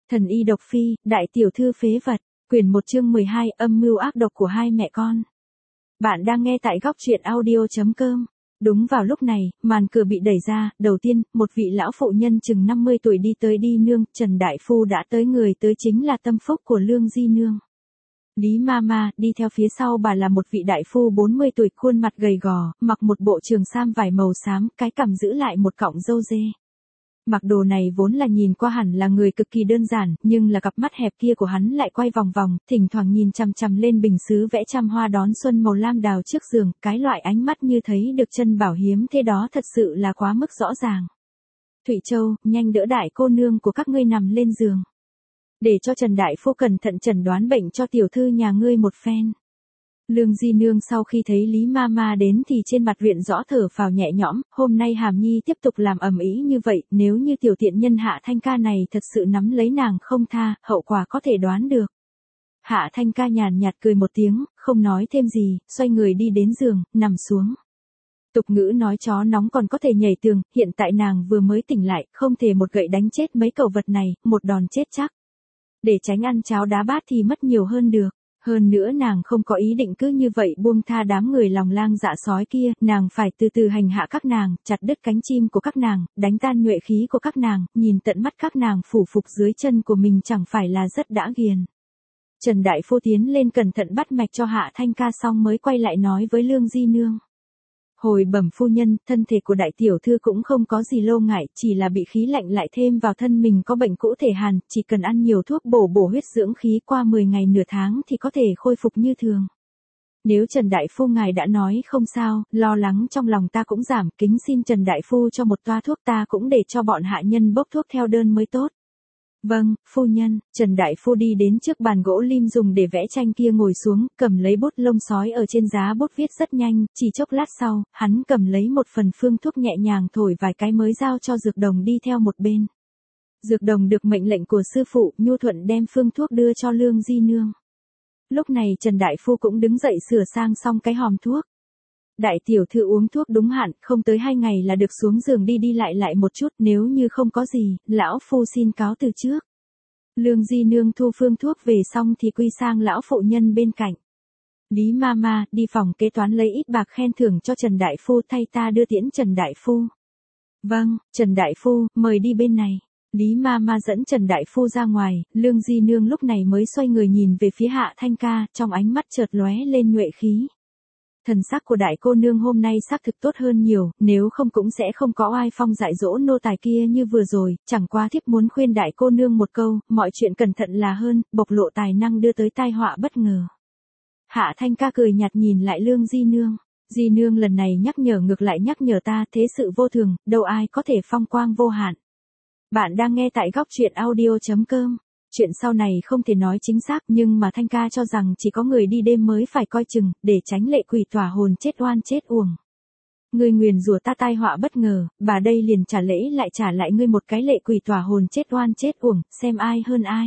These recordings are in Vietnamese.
Thần y độc phi, đại tiểu thư phế vật, quyển 1 chương 12, âm mưu ác độc của hai mẹ con. Bạn đang nghe tại góc truyện audio.com. Đúng vào lúc này, màn cửa bị đẩy ra, đầu tiên, một vị lão phụ nhân chừng 50 tuổi đi tới đi nương, Trần Đại Phu đã tới, người tới chính là tâm phúc của Lương Di Nương. Lý Mama, đi theo phía sau bà là một vị đại phu 40 tuổi, khuôn mặt gầy gò, mặc một bộ trường sam vải màu xám, cái cằm giữ lại một cọng râu dê. Mặc đồ này vốn là nhìn qua hẳn là người cực kỳ đơn giản, nhưng là cặp mắt hẹp kia của hắn lại quay vòng vòng, thỉnh thoảng nhìn chằm chằm lên bình sứ vẽ trăm hoa đón xuân màu lam đào trước giường, cái loại ánh mắt như thấy được chân bảo hiếm thế đó thật sự là quá mức rõ ràng. Thụy Châu, nhanh đỡ đại cô nương của các ngươi nằm lên giường. Để cho Trần Đại Phu cẩn thận chẩn đoán bệnh cho tiểu thư nhà ngươi một phen. Lương Di Nương sau khi thấy Lý Mama đến thì trên mặt viện rõ thở phào nhẹ nhõm, hôm nay Hàm Nhi tiếp tục làm ầm ĩ như vậy, nếu như tiểu tiện nhân Hạ Thanh Ca này thật sự nắm lấy nàng không tha, hậu quả có thể đoán được. Hạ Thanh Ca nhàn nhạt cười một tiếng, không nói thêm gì, xoay người đi đến giường, nằm xuống. Tục ngữ nói chó nóng còn có thể nhảy tường, hiện tại nàng vừa mới tỉnh lại, không thể một gậy đánh chết mấy cẩu vật này, một đòn chết chắc. Để tránh ăn cháo đá bát thì mất nhiều hơn được. Hơn nữa nàng không có ý định cứ như vậy buông tha đám người lòng lang dạ sói kia, nàng phải từ từ hành hạ các nàng, chặt đứt cánh chim của các nàng, đánh tan nhuệ khí của các nàng, nhìn tận mắt các nàng phủ phục dưới chân của mình chẳng phải là rất đã ghiền. Trần Đại Phu tiến lên cẩn thận bắt mạch cho Hạ Thanh Ca xong mới quay lại nói với Lương Di Nương. Hồi bẩm phu nhân, thân thể của đại tiểu thư cũng không có gì lâu ngại, chỉ là bị khí lạnh lại thêm vào thân mình có bệnh cũ thể hàn, chỉ cần ăn nhiều thuốc bổ huyết dưỡng khí qua 10 ngày nửa tháng thì có thể khôi phục như thường. Nếu Trần Đại Phu ngài đã nói không sao, lo lắng trong lòng ta cũng giảm, kính xin Trần Đại Phu cho một toa thuốc, ta cũng để cho bọn hạ nhân bốc thuốc theo đơn mới tốt. Vâng, phu nhân. Trần Đại Phu đi đến trước bàn gỗ lim dùng để vẽ tranh kia ngồi xuống, cầm lấy bút lông sói ở trên giá bút viết rất nhanh, chỉ chốc lát sau, hắn cầm lấy một phần phương thuốc nhẹ nhàng thổi vài cái mới giao cho Dược Đồng đi theo một bên. Dược Đồng được mệnh lệnh của sư phụ, nhu thuận đem phương thuốc đưa cho Lương Di Nương. Lúc này Trần Đại Phu cũng đứng dậy sửa sang xong cái hòm thuốc. Đại tiểu thư uống thuốc đúng hạn, không tới 2 ngày là được xuống giường đi lại một chút, nếu như không có gì, lão phu xin cáo từ trước. Lương Di Nương thu phương thuốc về xong thì quy sang lão phụ nhân bên cạnh. Lý Mama, đi phòng kế toán lấy ít bạc khen thưởng cho Trần Đại Phu, thay ta đưa tiễn Trần Đại Phu. Vâng, Trần Đại Phu, mời đi bên này. Lý Mama dẫn Trần Đại Phu ra ngoài, Lương Di Nương lúc này mới xoay người nhìn về phía Hạ Thanh Ca, trong ánh mắt chợt lóe lên nhuệ khí. Thần sắc của đại cô nương hôm nay xác thực tốt hơn nhiều, nếu không cũng sẽ không có oai phong dạy dỗ nô tài kia như vừa rồi, chẳng qua thiếp muốn khuyên đại cô nương một câu, mọi chuyện cẩn thận là hơn, bộc lộ tài năng đưa tới tai họa bất ngờ. Hạ Thanh Ca cười nhạt nhìn lại Lương Di Nương. Di Nương lần này nhắc nhở ngược lại nhắc nhở ta, thế sự vô thường, đâu ai có thể phong quang vô hạn. Bạn đang nghe tại góc truyện audio.com. Chuyện sau này không thể nói chính xác, nhưng mà Thanh Ca cho rằng chỉ có người đi đêm mới phải coi chừng, để tránh lệ quỷ tỏa hồn chết oan chết uổng. Ngươi nguyền rủa ta tai họa bất ngờ, bà đây liền trả lại ngươi một cái lệ quỷ tỏa hồn chết oan chết uổng, xem ai hơn ai.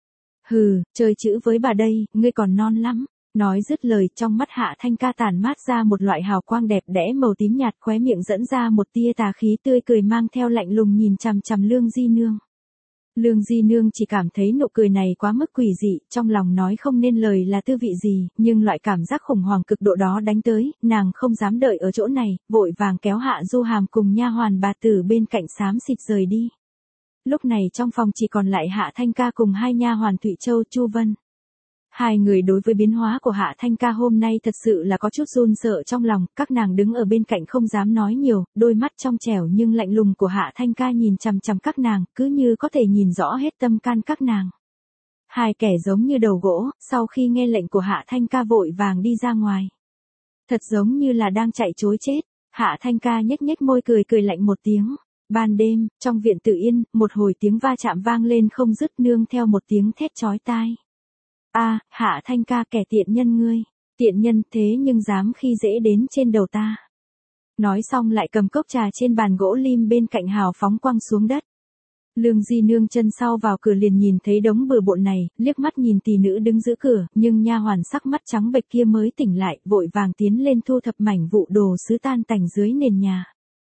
Hừ, chơi chữ với bà đây, ngươi còn non lắm. Nói dứt lời, trong mắt Hạ Thanh Ca tản mát ra một loại hào quang đẹp đẽ màu tím nhạt, khóe miệng dẫn ra một tia tà khí tươi cười mang theo lạnh lùng nhìn chằm chằm Lương Di Nương. Lương Di Nương chỉ cảm thấy nụ cười này quá mức quỷ dị, trong lòng nói không nên lời là tư vị gì, nhưng loại cảm giác khủng hoảng cực độ đó đánh tới, nàng không dám đợi ở chỗ này, vội vàng kéo Hạ Du Hàm cùng nha hoàn bà tử bên cạnh xám xịt rời đi. Lúc này trong phòng chỉ còn lại Hạ Thanh Ca cùng hai nha hoàn Thụy Châu, Chu Vân. Hai người đối với biến hóa của Hạ Thanh Ca hôm nay thật sự là có chút run sợ trong lòng, các nàng đứng ở bên cạnh không dám nói nhiều, đôi mắt trong trẻo nhưng lạnh lùng của Hạ Thanh Ca nhìn chằm chằm các nàng, cứ như có thể nhìn rõ hết tâm can các nàng. Hai kẻ giống như đầu gỗ, sau khi nghe lệnh của Hạ Thanh Ca vội vàng đi ra ngoài. Thật giống như là đang chạy trối chết, Hạ Thanh Ca nhếch môi cười lạnh một tiếng. Ban đêm, trong viện Tử Yên, một hồi tiếng va chạm vang lên không dứt nương theo một tiếng thét chói tai. A, Hạ Thanh Ca, kẻ tiện nhân ngươi, tiện nhân thế nhưng dám khi dễ đến trên đầu ta. Nói xong lại cầm cốc trà trên bàn gỗ lim bên cạnh hào phóng quăng xuống đất. Lương Di Nương chân sau vào cửa liền nhìn thấy đống bừa bộn này, liếc mắt nhìn tỷ nữ đứng giữa cửa, nhưng nha hoàn sắc mắt trắng bệch kia mới tỉnh lại, vội vàng tiến lên thu thập mảnh vụn đồ sứ tan tành dưới nền nhà.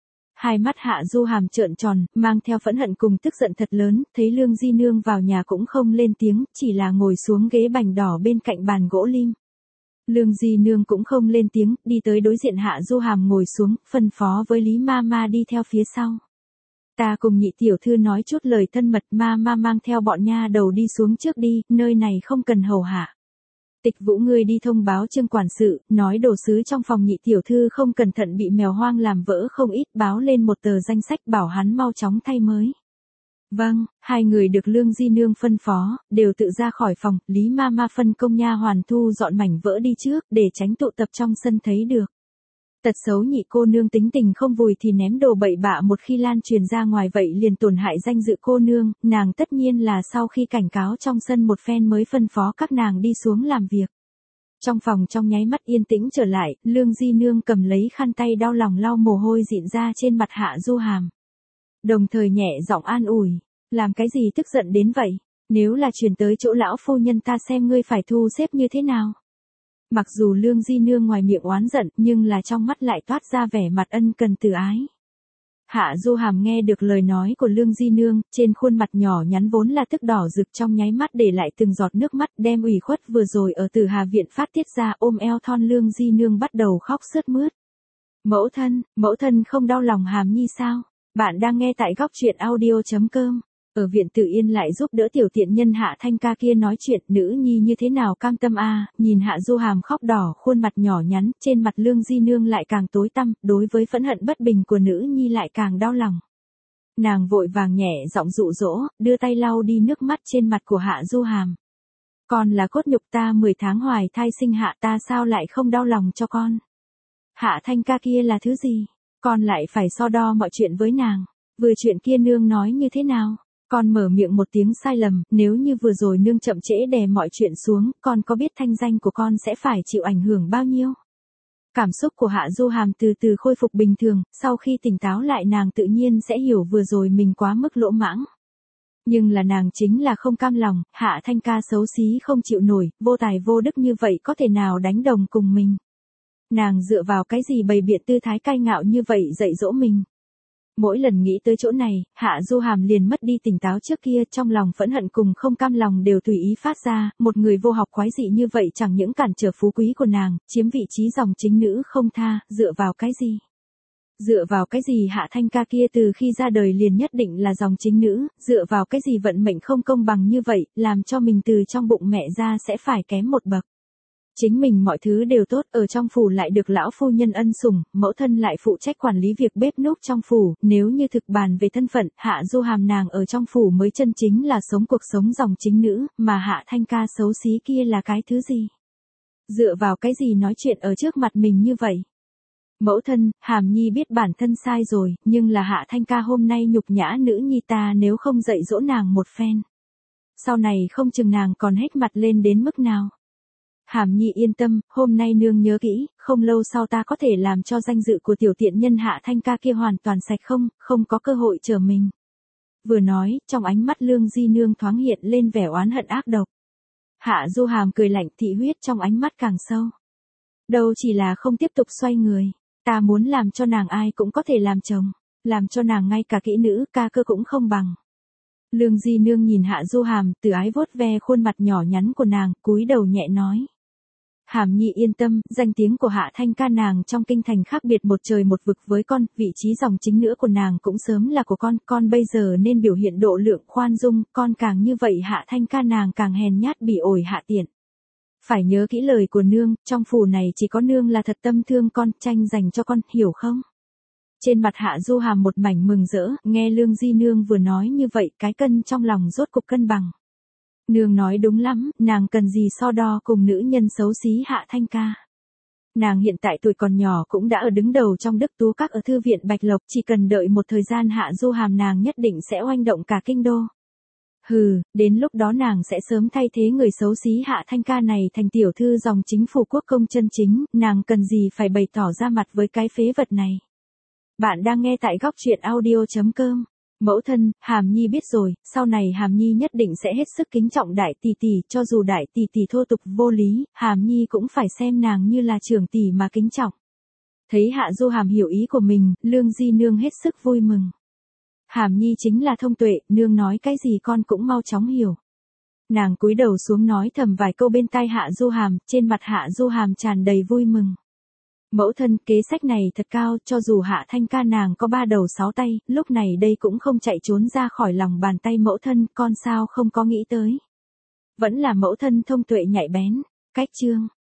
Hai mắt Hạ Du Hàm trợn tròn, mang theo phẫn hận cùng tức giận thật lớn, thấy Lương Di Nương vào nhà cũng không lên tiếng, chỉ là ngồi xuống ghế bành đỏ bên cạnh bàn gỗ lim. Lương Di Nương cũng không lên tiếng, đi tới đối diện Hạ Du Hàm ngồi xuống, phân phó với Lý Mama đi theo phía sau. Ta cùng nhị tiểu thư nói chút lời thân mật, Mama mang theo bọn nha đầu đi xuống trước đi, nơi này không cần hầu hạ. Tịch Vũ ngươi đi thông báo Trương quản sự, nói đồ sứ trong phòng nhị tiểu thư không cẩn thận bị mèo hoang làm vỡ không ít, báo lên một tờ danh sách bảo hắn mau chóng thay mới. Vâng, hai người được Lương Di Nương phân phó, đều tự ra khỏi phòng, Lý Mama phân công nha hoàn thu dọn mảnh vỡ đi trước, để tránh tụ tập trong sân thấy được. Tật xấu nhị cô nương tính tình không vùi thì ném đồ bậy bạ, một khi lan truyền ra ngoài vậy liền tổn hại danh dự cô nương, nàng tất nhiên là sau khi cảnh cáo trong sân một phen mới phân phó các nàng đi xuống làm việc. Trong phòng trong nháy mắt yên tĩnh trở lại, Lương Di Nương cầm lấy khăn tay đau lòng lau mồ hôi dịn ra trên mặt Hạ Du Hàm. Đồng thời nhẹ giọng an ủi, làm cái gì tức giận đến vậy, nếu là truyền tới chỗ lão phu nhân ta xem ngươi phải thu xếp như thế nào. Mặc dù Lương Di Nương ngoài miệng oán giận, nhưng là trong mắt lại toát ra vẻ mặt ân cần từ ái. Hạ Du Hàm nghe được lời nói của Lương Di Nương, trên khuôn mặt nhỏ nhắn vốn là tức đỏ rực trong nháy mắt để lại từng giọt nước mắt, đem ủy khuất vừa rồi ở Tử Hà viện phát tiết ra, ôm eo thon Lương Di Nương bắt đầu khóc sướt mướt. Mẫu thân không đau lòng Hàm Nhi sao? Bạn đang nghe tại góc truyện audio.com. Ở viện Tử Yên lại giúp đỡ tiểu tiện nhân Hạ Thanh Ca kia nói chuyện, nữ nhi như thế nào cam tâm a? Nhìn Hạ Du Hàm khóc đỏ, khuôn mặt nhỏ nhắn, trên mặt Lương Di Nương lại càng tối tăm, đối với phẫn hận bất bình của nữ nhi lại càng đau lòng. Nàng vội vàng nhẹ giọng dụ dỗ, đưa tay lau đi nước mắt trên mặt của Hạ Du Hàm. Con là cốt nhục ta 10 tháng hoài thai sinh hạ, ta sao lại không đau lòng cho con? Hạ Thanh Ca kia là thứ gì? Con lại phải so đo mọi chuyện với nàng. Vừa chuyện kia nương nói như thế nào? Con mở miệng một tiếng sai lầm, nếu như vừa rồi nương chậm trễ đè mọi chuyện xuống, con có biết thanh danh của con sẽ phải chịu ảnh hưởng bao nhiêu? Cảm xúc của Hạ Du Hàm từ từ khôi phục bình thường, sau khi tỉnh táo lại nàng tự nhiên sẽ hiểu vừa rồi mình quá mức lỗ mãng. Nhưng là nàng chính là không cam lòng, Hạ Thanh Ca xấu xí không chịu nổi, vô tài vô đức như vậy có thể nào đánh đồng cùng mình? Nàng dựa vào cái gì bày biện tư thái cai ngạo như vậy dạy dỗ mình? Mỗi lần nghĩ tới chỗ này, Hạ Du Hàm liền mất đi tỉnh táo trước kia, trong lòng phẫn hận cùng không cam lòng đều tùy ý phát ra, một người vô học quái dị như vậy chẳng những cản trở phú quý của nàng, chiếm vị trí dòng chính nữ không tha, dựa vào cái gì? Dựa vào cái gì Hạ Thanh Ca kia từ khi ra đời liền nhất định là dòng chính nữ, dựa vào cái gì vận mệnh không công bằng như vậy, làm cho mình từ trong bụng mẹ ra sẽ phải kém một bậc. Chính mình mọi thứ đều tốt, ở trong phủ lại được lão phu nhân ân sủng, mẫu thân lại phụ trách quản lý việc bếp núc trong phủ, nếu như thực bàn về thân phận, Hạ Du Hàm nàng ở trong phủ mới chân chính là sống cuộc sống dòng chính nữ, mà Hạ Thanh Ca xấu xí kia là cái thứ gì? Dựa vào cái gì nói chuyện ở trước mặt mình như vậy? Mẫu thân, Hàm Nhi biết bản thân sai rồi, nhưng là Hạ Thanh Ca hôm nay nhục nhã nữ nhi ta, nếu không dạy dỗ nàng một phen. Sau này không chừng nàng còn hết mặt lên đến mức nào. Hàm Nhi yên tâm, hôm nay nương nhớ kỹ, không lâu sau ta có thể làm cho danh dự của tiểu tiện nhân Hạ Thanh Ca kia hoàn toàn sạch không có cơ hội trở mình. Vừa nói, trong ánh mắt Lương Di Nương thoáng hiện lên vẻ oán hận ác độc. Hạ Du Hàm cười lạnh, thị huyết trong ánh mắt càng sâu. Đâu chỉ là không tiếp tục xoay người, ta muốn làm cho nàng ai cũng có thể làm chồng, làm cho nàng ngay cả kỹ nữ ca cơ cũng không bằng. Lương Di Nương nhìn Hạ Du Hàm, từ ái vuốt ve khuôn mặt nhỏ nhắn của nàng, cúi đầu nhẹ nói. Hàm Nhi yên tâm, danh tiếng của Hạ Thanh Ca nàng trong kinh thành khác biệt một trời một vực với con, vị trí dòng chính nữa của nàng cũng sớm là của con bây giờ nên biểu hiện độ lượng khoan dung, con càng như vậy Hạ Thanh Ca nàng càng hèn nhát bỉ ổi hạ tiện. Phải nhớ kỹ lời của nương, trong phủ này chỉ có nương là thật tâm thương con, tranh dành cho con, hiểu không? Trên mặt Hạ Du Hàm một mảnh mừng rỡ, nghe Lương Di Nương vừa nói như vậy, cái cân trong lòng rốt cục cân bằng. Nương nói đúng lắm, nàng cần gì so đo cùng nữ nhân xấu xí Hạ Thanh Ca. Nàng hiện tại tuổi còn nhỏ cũng đã ở đứng đầu trong Đức Tú Các ở thư viện Bạch Lộc, chỉ cần đợi một thời gian Hạ Du Hàm nàng nhất định sẽ oanh động cả kinh đô. Hừ, đến lúc đó nàng sẽ sớm thay thế người xấu xí Hạ Thanh Ca này thành tiểu thư dòng chính phủ quốc công chân chính, nàng cần gì phải bày tỏ ra mặt với cái phế vật này. Bạn đang nghe tại góc truyện audio.com. Mẫu thân, Hàm Nhi biết rồi, sau này Hàm Nhi nhất định sẽ hết sức kính trọng đại tỷ tỷ, cho dù đại tỷ tỷ thô tục vô lý, Hàm Nhi cũng phải xem nàng như là trưởng tỷ mà kính trọng. Thấy Hạ Du Hàm hiểu ý của mình, Lương Di Nương hết sức vui mừng. Hàm Nhi chính là thông tuệ, nương nói cái gì con cũng mau chóng hiểu. Nàng cúi đầu xuống nói thầm vài câu bên tai Hạ Du Hàm, trên mặt Hạ Du Hàm tràn đầy vui mừng. Mẫu thân, kế sách này thật cao, cho dù Hạ Thanh ca nàng có 3 đầu 6 tay, lúc này đây cũng không chạy trốn ra khỏi lòng bàn tay mẫu thân, con sao không có nghĩ tới. Vẫn là mẫu thân thông tuệ nhạy bén. Cách chương